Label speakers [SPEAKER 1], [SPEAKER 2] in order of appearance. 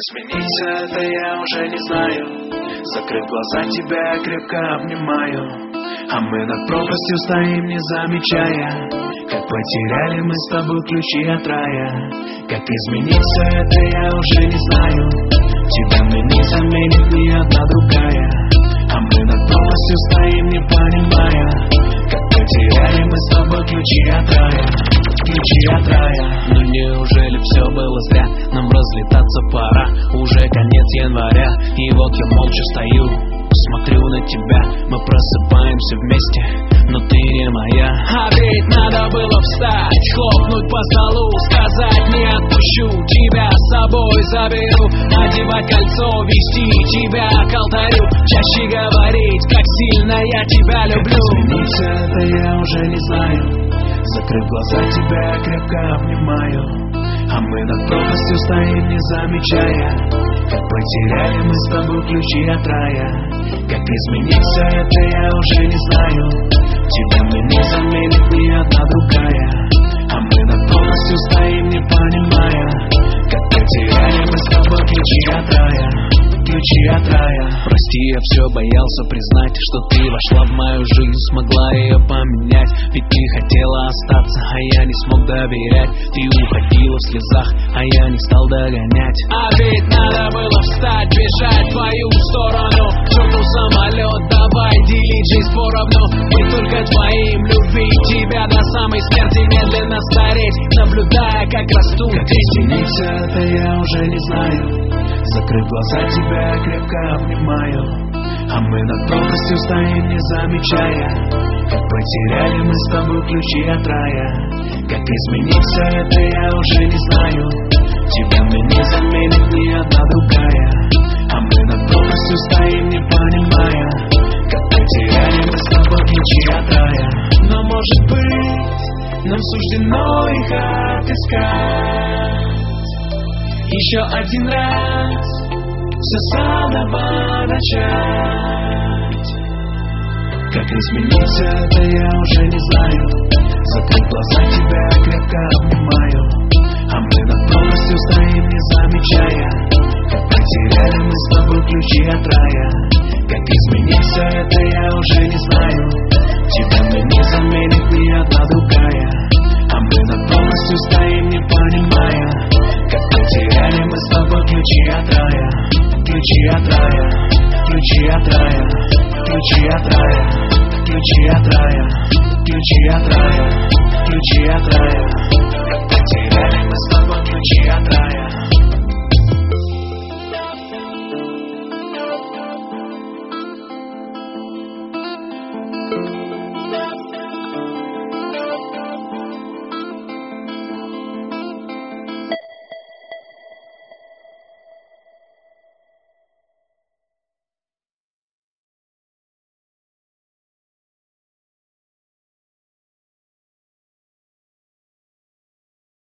[SPEAKER 1] измениться, это я уже не знаю. Закрыв глаза, тебя крепко обнимаю, а мы над пропастью стоим, не замечая, как потеряли мы с тобой ключи от рая. Как измениться, это я уже не знаю. Тебя мне не заменит ни одна другая, а мы над пропастью стоим, не понимая, как потеряли мы с тобой ключи от рая. Ключи от рая.
[SPEAKER 2] Ну неужели все было зря? Нам разлетаться пора. Уже конец января, и вот я молча стою, смотрю на тебя. Мы просыпаемся вместе, но ты не моя. А ведь надо было встать, хлопнуть по столу, сказать: не отпущу тебя, с собой заберу. Надевать кольцо, вести тебя к алтарю, чаще говорить, как сильно я тебя люблю.
[SPEAKER 1] Измениться, это я уже не знаю. Закрыв глаза, тебя крепко обнимаю, а мы над пропастью стоим, не замечая, как потеряли мы с тобой ключи от рая. Как измениться, это я уже не знаю. Тебя мне не заменит ни одна другая, а мы над пропастью стоим, не понимая, как потеряли мы с тобой ключи от рая. Ключи от рая.
[SPEAKER 2] Прости, я все боялся признать, что ты вошла в мою жизнь, смогла ее поменять. Ведь ты хотела остаться, а я не смог доверять. Ты уходила в слезах, а я не стал догонять. А ведь надо было встать, бежать в твою сторону. Чертов самолет, давай делить жизнь поровну. Быть только твоим, любить тебя до самой смерти, медленно стареть, наблюдая, как растут.
[SPEAKER 1] Как измениться, это я уже не знаю. Закрыв глаза, тебя крепко обнимаю, а мы над пропастью стоим, не замечая, как потеряли мы с тобой ключи от рая. Как измениться, это я уже не знаю. Тебя мне не заменит ни одна другая, а мы над пропастью стоим, не понимая, как потеряли мы с тобой ключи от рая. Но может быть, нам суждено их отыскать еще один раз, все заново начать. Как измениться, это я уже не знаю. Закрыв глаза, тебя крепко обнимаю, а мы над пропастью стоим, не замечая, как потеряли мы с тобой ключи от рая. Как измениться, это я уже не знаю. Тебя мне не заменит ни одна другая, а мы над пропастью стоим, не понимая, как потеряли мы с тобой ключи от рая. Ключи от рая. Ключи от рая. Ключи от рая. Ключи от рая. Ключи от рая. Ключи от рая. Как потеряли мы с тобой ключи от рая.